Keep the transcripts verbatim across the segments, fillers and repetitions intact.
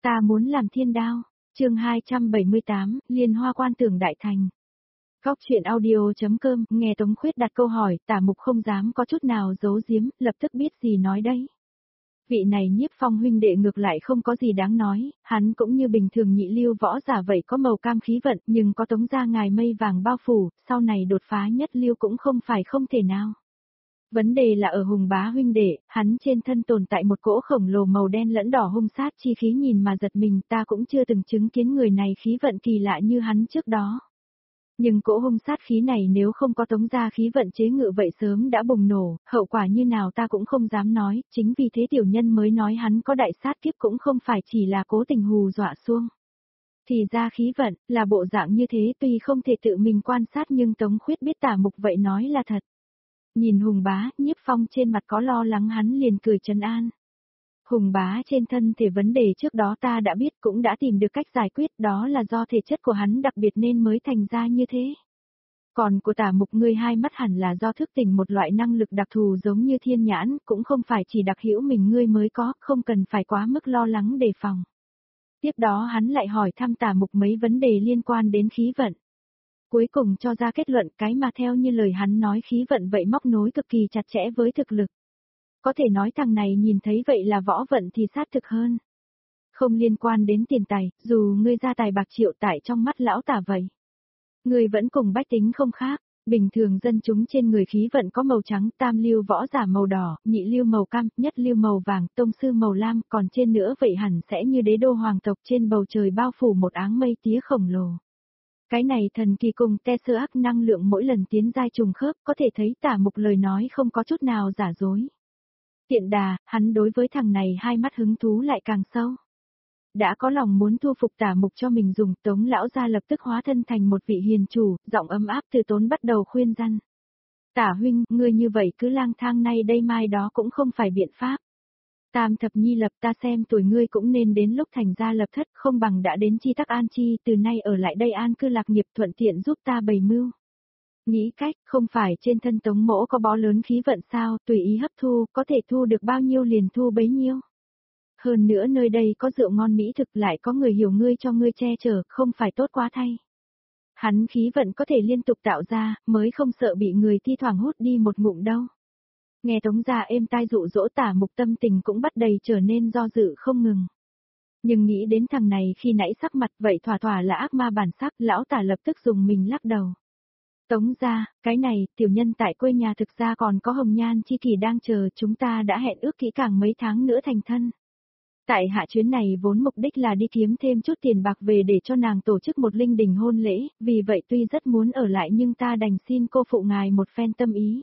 Ta muốn làm thiên đao. Chương hai trăm bảy mươi tám, Liên Hoa Quan Tưởng Đại Thành. Góc truyện audio.com, nghe Tống Khuyết đặt câu hỏi, Tả Mục không dám có chút nào giấu giếm, lập tức biết gì nói đấy. Vị này Nhiếp Phong huynh đệ ngược lại không có gì đáng nói, hắn cũng như bình thường nhị lưu võ giả vậy có màu cam khí vận, nhưng có Tống gia ngài mây vàng bao phủ, sau này đột phá nhất lưu cũng không phải không thể nào. Vấn đề là ở Hùng Bá huynh đệ, hắn trên thân tồn tại một cỗ khổng lồ màu đen lẫn đỏ hung sát chi khí, nhìn mà giật mình, ta cũng chưa từng chứng kiến người này khí vận kỳ lạ như hắn trước đó. Nhưng cỗ hung sát khí này nếu không có Tống gia khí vận chế ngự vậy sớm đã bùng nổ, hậu quả như nào ta cũng không dám nói, chính vì thế tiểu nhân mới nói hắn có đại sát kiếp cũng không phải chỉ là cố tình hù dọa xuông. Thì ra khí vận, là bộ dạng như thế, tuy không thể tự mình quan sát nhưng Tống Khuyết biết Tả Mục vậy nói là thật. Nhìn Hùng Bá, Nhiếp Phong trên mặt có lo lắng, hắn liền cười trấn an. Hùng Bá trên thân thể vấn đề trước đó ta đã biết, cũng đã tìm được cách giải quyết, đó là do thể chất của hắn đặc biệt nên mới thành ra như thế. Còn của Tả Mục ngươi hai mắt hẳn là do thức tỉnh một loại năng lực đặc thù giống như thiên nhãn, cũng không phải chỉ đặc hữu mình ngươi mới có, không cần phải quá mức lo lắng đề phòng. Tiếp đó hắn lại hỏi thăm Tả Mục mấy vấn đề liên quan đến khí vận. Cuối cùng cho ra kết luận cái mà theo như lời hắn nói khí vận vậy móc nối cực kỳ chặt chẽ với thực lực. Có thể nói thằng này nhìn thấy vậy là võ vận thì sát thực hơn. Không liên quan đến tiền tài, dù ngươi ra tài bạc triệu tại trong mắt lão Tả vậy. Ngươi vẫn cùng bách tính không khác, bình thường dân chúng trên người khí vận có màu trắng, tam lưu võ giả màu đỏ, nhị lưu màu cam, nhất lưu màu vàng, tông sư màu lam, còn trên nữa vậy hẳn sẽ như đế đô hoàng tộc trên bầu trời bao phủ một áng mây tía khổng lồ. Cái này thần kỳ cùng te sơ ác năng lượng mỗi lần tiến giai trùng khớp, có thể thấy Tả Mục lời nói không có chút nào giả dối. Tiện đà, hắn đối với thằng này hai mắt hứng thú lại càng sâu. Đã có lòng muốn thu phục Tả Mục cho mình dùng, Tống lão gia lập tức hóa thân thành một vị hiền chủ, giọng ấm áp từ tốn bắt đầu khuyên răn. Tả huynh, ngươi như vậy cứ lang thang nay đây mai đó cũng không phải biện pháp. Tam thập nhi lập, ta xem tuổi ngươi cũng nên đến lúc thành gia lập thất, không bằng đã đến chi tắc an chi, từ nay ở lại đây an cư lạc nghiệp, thuận tiện giúp ta bày mưu. Nghĩ cách, không phải trên thân Tống mỗ có bó lớn khí vận sao, tùy ý hấp thu, có thể thu được bao nhiêu liền thu bấy nhiêu. Hơn nữa nơi đây có rượu ngon mỹ thực, lại có người hiểu ngươi cho ngươi che chở, không phải tốt quá thay. Hắn khí vận có thể liên tục tạo ra, mới không sợ bị người thi thoảng hút đi một ngụm đâu. Nghe Tống gia êm tai dụ dỗ, Tả Mục tâm tình cũng bắt đầy trở nên do dự không ngừng. Nhưng nghĩ đến thằng này khi nãy sắc mặt vậy thỏa thỏa là ác ma bản sắc, lão Tả lập tức dùng mình lắc đầu. Tống gia, cái này, tiểu nhân tại quê nhà thực ra còn có hồng nhan chi kỷ đang chờ, chúng ta đã hẹn ước kỹ càng mấy tháng nữa thành thân. Tại hạ chuyến này vốn mục đích là đi kiếm thêm chút tiền bạc về để cho nàng tổ chức một linh đình hôn lễ, vì vậy tuy rất muốn ở lại nhưng ta đành xin cô phụ ngài một phen tâm ý.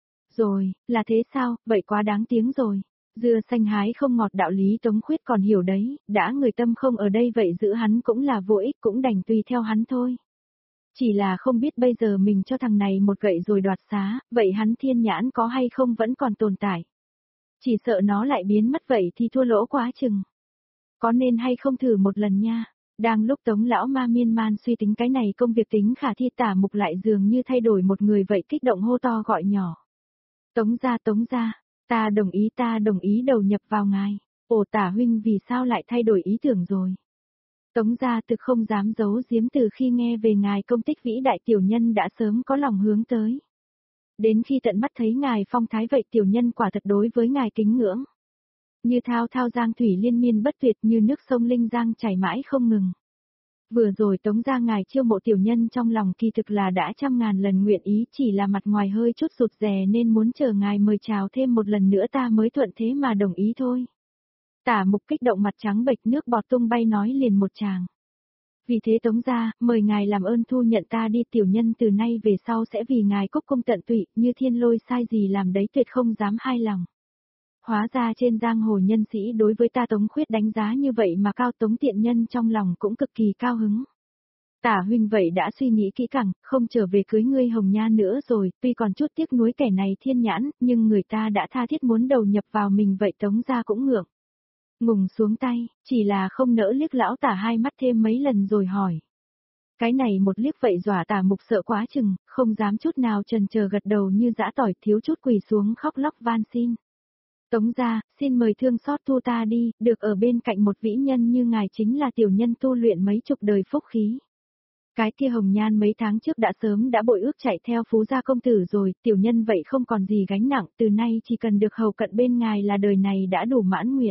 Rồi, là thế sao, vậy quá đáng tiếng rồi. Dưa xanh hái không ngọt đạo lý Tống Khuyết còn hiểu đấy, đã người tâm không ở đây vậy giữ hắn cũng là vô ích, cũng đành tùy theo hắn thôi. Chỉ là không biết bây giờ mình cho thằng này một gậy rồi đoạt xá, vậy hắn thiên nhãn có hay không vẫn còn tồn tại. Chỉ sợ nó lại biến mất vậy thì thua lỗ quá chừng. Có nên hay không thử một lần nha. Đang lúc Tống lão ma miên man suy tính cái này công việc tính khả thi, Tả Mục lại dường như thay đổi một người vậy, kích động hô to gọi nhỏ. Tống gia Tống gia, ta đồng ý ta đồng ý đầu nhập vào ngài. Ồ Tả huynh vì sao lại thay đổi ý tưởng rồi? Tống gia thực không dám giấu giếm, từ khi nghe về ngài công tích vĩ đại tiểu nhân đã sớm có lòng hướng tới. Đến khi tận mắt thấy ngài phong thái vậy tiểu nhân quả thật đối với ngài kính ngưỡng. Như thao thao giang thủy liên miên bất tuyệt, như nước sông linh giang chảy mãi không ngừng. Vừa rồi Tống gia ngài chiêu mộ tiểu nhân trong lòng kỳ thực là đã trăm ngàn lần nguyện ý, chỉ là mặt ngoài hơi chút rụt rè nên muốn chờ ngài mời chào thêm một lần nữa ta mới thuận thế mà đồng ý thôi. Tả Mục kích động mặt trắng bệch, nước bọt tung bay nói liền một tràng. Vì thế Tống gia, mời ngài làm ơn thu nhận ta đi, tiểu nhân từ nay về sau sẽ vì ngài cúc cung tận tụy, như thiên lôi sai gì làm đấy tuyệt không dám hai lòng. Hóa ra trên giang hồ nhân sĩ đối với ta Tống Khuyết đánh giá như vậy mà cao, Tống tiện nhân trong lòng cũng cực kỳ cao hứng. Tả huynh vậy đã suy nghĩ kỹ càng, không trở về cưới ngươi hồng nha nữa rồi, tuy còn chút tiếc nuối kẻ này thiên nhãn, nhưng người ta đã tha thiết muốn đầu nhập vào mình vậy Tống gia cũng ngượng. Ngùng xuống tay, chỉ là không nỡ liếc lão Tả hai mắt thêm mấy lần rồi hỏi. Cái này một liếc vậy dọa Tả Mục sợ quá chừng, không dám chút nào chần chờ gật đầu như giã tỏi, thiếu chút quỳ xuống khóc lóc van xin. Tống gia, xin mời thương xót thu ta đi, được ở bên cạnh một vĩ nhân như ngài chính là tiểu nhân tu luyện mấy chục đời phúc khí. Cái kia hồng nhan mấy tháng trước đã sớm đã bội ước chạy theo phú gia công tử rồi, tiểu nhân vậy không còn gì gánh nặng, từ nay chỉ cần được hầu cận bên ngài là đời này đã đủ mãn nguyện.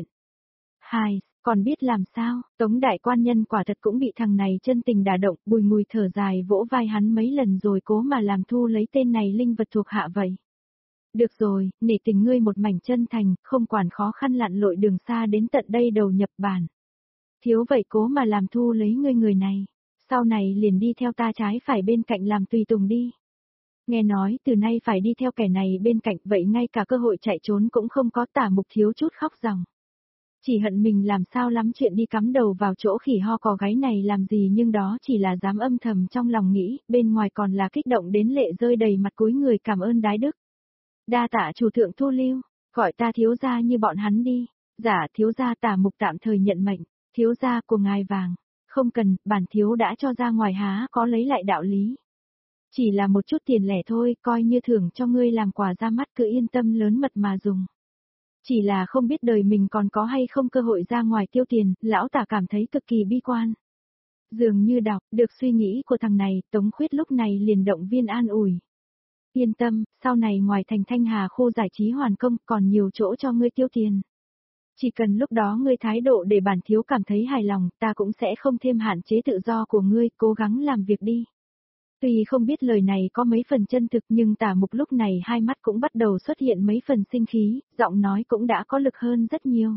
Hai, còn biết làm sao, Tống đại quan nhân quả thật cũng bị thằng này chân tình đả động, bùi ngùi thở dài vỗ vai hắn mấy lần rồi cố mà làm thu lấy tên này linh vật thuộc hạ vậy. Được rồi, nể tình ngươi một mảnh chân thành, không quản khó khăn lặn lội đường xa đến tận đây đầu nhập bản. Thiếu vậy cố mà làm thu lấy ngươi người này, sau này liền đi theo ta trái phải bên cạnh làm tùy tùng đi. Nghe nói từ nay phải đi theo kẻ này bên cạnh vậy ngay cả cơ hội chạy trốn cũng không có. Tả Mục thiếu chút khóc ròng. Chỉ hận mình làm sao lắm chuyện đi cắm đầu vào chỗ khỉ ho cò gáy này làm gì, nhưng đó chỉ là dám âm thầm trong lòng nghĩ, bên ngoài còn là kích động đến lệ rơi đầy mặt cúi người cảm ơn đái đức. Đa tạ chủ thượng thu lưu, gọi ta thiếu gia như bọn hắn đi. Dạ thiếu gia. Tả Mục tạm thời nhận mệnh, thiếu gia của ngài vàng. Không cần, bản thiếu đã cho ra ngoài há có lấy lại đạo lý. Chỉ là một chút tiền lẻ thôi, coi như thưởng cho ngươi làm quà ra mắt, cứ yên tâm lớn mật mà dùng. Chỉ là không biết đời mình còn có hay không cơ hội ra ngoài tiêu tiền, lão Tả cảm thấy cực kỳ bi quan. Dường như đọc được suy nghĩ của thằng này, Tống Khuyết lúc này liền động viên an ủi. Yên tâm, sau này ngoài thành Thanh Hà khu giải trí hoàn công còn nhiều chỗ cho ngươi tiêu tiền. Chỉ cần lúc đó ngươi thái độ để bản thiếu cảm thấy hài lòng, ta cũng sẽ không thêm hạn chế tự do của ngươi, cố gắng làm việc đi. Tuy không biết lời này có mấy phần chân thực nhưng Tả Mục lúc này hai mắt cũng bắt đầu xuất hiện mấy phần sinh khí, giọng nói cũng đã có lực hơn rất nhiều.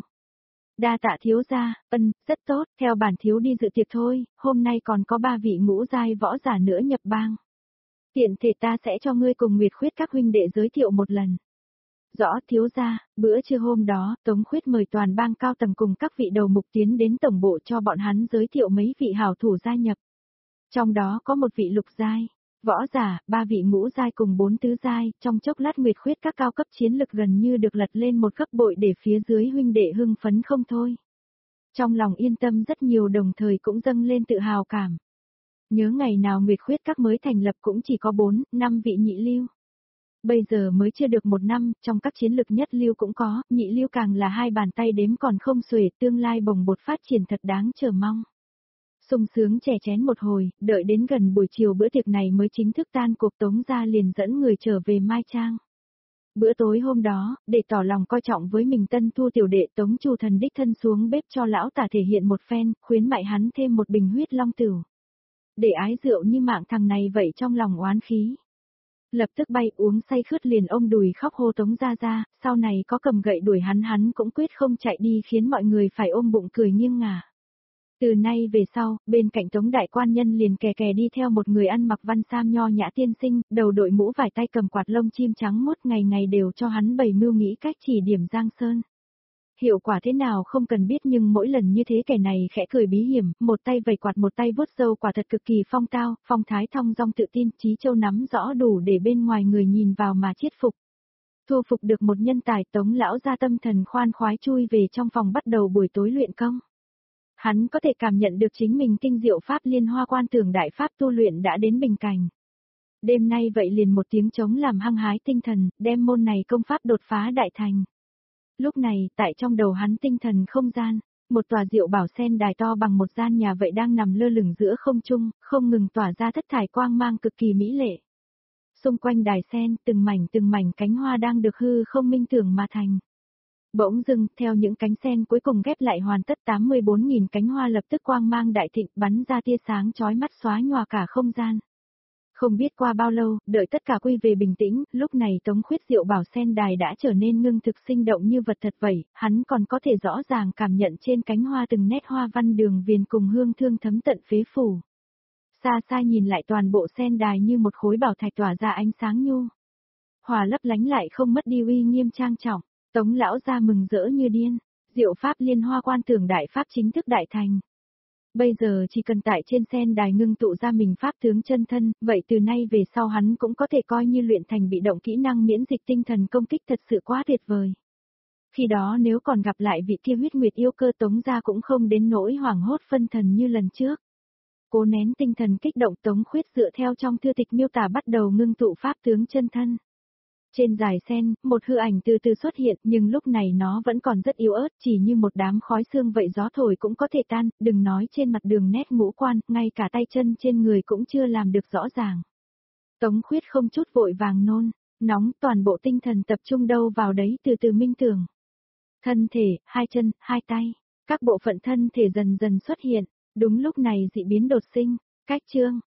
Đa tạ thiếu gia, ân, rất tốt, theo bản thiếu đi dự tiệc thôi, hôm nay còn có ba vị ngũ giai võ giả nữa nhập bang. Tiện thể ta sẽ cho ngươi cùng Nguyệt Khuyết các huynh đệ giới thiệu một lần. Rõ thiếu gia. Bữa trưa hôm đó, Tống Khuyết mời toàn bang cao tầng cùng các vị đầu mục tiến đến tổng bộ cho bọn hắn giới thiệu mấy vị hảo thủ gia nhập. Trong đó có một vị lục giai, võ giả, ba vị ngũ giai cùng bốn tứ giai, trong chốc lát Nguyệt Khuyết các cao cấp chiến lực gần như được lật lên một gấp bội để phía dưới huynh đệ hưng phấn không thôi. Trong lòng yên tâm rất nhiều đồng thời cũng dâng lên tự hào cảm. Nhớ ngày nào Nguyệt Khuyết các mới thành lập cũng chỉ có bốn, năm vị nhị lưu. Bây giờ mới chưa được một năm, trong các chiến lực nhất lưu cũng có, nhị lưu càng là hai bàn tay đếm còn không xuể, tương lai bồng bột phát triển thật đáng chờ mong. Sung sướng chè chén một hồi, đợi đến gần buổi chiều bữa tiệc này mới chính thức tan cuộc, Tống gia liền dẫn người trở về Mai Trang. Bữa tối hôm đó, để tỏ lòng coi trọng với mình tân thu tiểu đệ Tống Chu Thần đích thân xuống bếp cho lão Tả thể hiện một phen, khuyến mại hắn thêm một bình huyết long tửu. Để ái rượu như mạng thằng này vậy trong lòng oán khí. Lập tức bay uống say khướt liền ôm đùi khóc hô Tống gia gia, sau này có cầm gậy đuổi hắn hắn cũng quyết không chạy đi, khiến mọi người phải ôm bụng cười nghiêng ngả. Từ nay về sau, bên cạnh Tống đại quan nhân liền kè kè đi theo một người ăn mặc văn sam nho nhã tiên sinh, đầu đội mũ vải tay cầm quạt lông chim trắng mốt, ngày ngày đều cho hắn bày mưu nghĩ cách chỉ điểm Giang Sơn. Hiệu quả thế nào không cần biết nhưng mỗi lần như thế kẻ này khẽ cười bí hiểm, một tay vẩy quạt một tay vuốt râu, quả thật cực kỳ phong tao, phong thái thong dong tự tin, trí châu nắm rõ đủ để bên ngoài người nhìn vào mà chiết phục. Thu phục được một nhân tài, Tống lão gia tâm thần khoan khoái chui về trong phòng bắt đầu buổi tối luyện công. Hắn có thể cảm nhận được chính mình kinh diệu pháp liên hoa quan tưởng đại pháp tu luyện đã đến bình cảnh. Đêm nay vậy liền một tiếng trống làm hăng hái tinh thần, đem môn này công pháp đột phá đại thành. Lúc này, tại trong đầu hắn tinh thần không gian, một tòa diệu bảo sen đài to bằng một gian nhà vậy đang nằm lơ lửng giữa không trung, không ngừng tỏa ra thất thải quang mang cực kỳ mỹ lệ. Xung quanh đài sen, từng mảnh từng mảnh cánh hoa đang được hư không minh tưởng mà thành. Bỗng dưng, theo những cánh sen cuối cùng ghép lại hoàn tất, tám mươi bốn nghìn cánh hoa lập tức quang mang đại thịnh, bắn ra tia sáng chói mắt xóa nhòa cả không gian. Không biết qua bao lâu, đợi tất cả quy về bình tĩnh, lúc này Tống Khuyết diệu bảo sen đài đã trở nên ngưng thực sinh động như vật thật vậy, hắn còn có thể rõ ràng cảm nhận trên cánh hoa từng nét hoa văn đường viền cùng hương thương thấm tận phế phủ. Xa xa nhìn lại toàn bộ sen đài như một khối bảo thạch tỏa ra ánh sáng nhu. Hòa lấp lánh lại không mất đi uy nghiêm trang trọng, Tống lão gia mừng rỡ như điên, diệu pháp liên hoa quan tưởng đại pháp chính thức đại thành. Bây giờ chỉ cần tại trên sen đài ngưng tụ ra mình pháp tướng chân thân, vậy từ nay về sau hắn cũng có thể coi như luyện thành bị động kỹ năng miễn dịch tinh thần công kích thật sự quá tuyệt vời. Khi đó nếu còn gặp lại vị kia huyết nguyệt yêu cơ, Tống gia cũng không đến nỗi hoảng hốt phân thần như lần trước. Cố nén tinh thần kích động, Tống Khuyết dựa theo trong thư tịch miêu tả bắt đầu ngưng tụ pháp tướng chân thân. Trên dải sen, một hư ảnh từ từ xuất hiện, nhưng lúc này nó vẫn còn rất yếu ớt, chỉ như một đám khói xương vậy, gió thổi cũng có thể tan, đừng nói trên mặt đường nét ngũ quan, ngay cả tay chân trên người cũng chưa làm được rõ ràng. Tống Khuyết không chút vội vàng nôn, nóng, toàn bộ tinh thần tập trung đâu vào đấy từ từ minh tưởng. Thân thể, hai chân, hai tay, các bộ phận thân thể dần dần xuất hiện, đúng lúc này dị biến đột sinh, cách chương.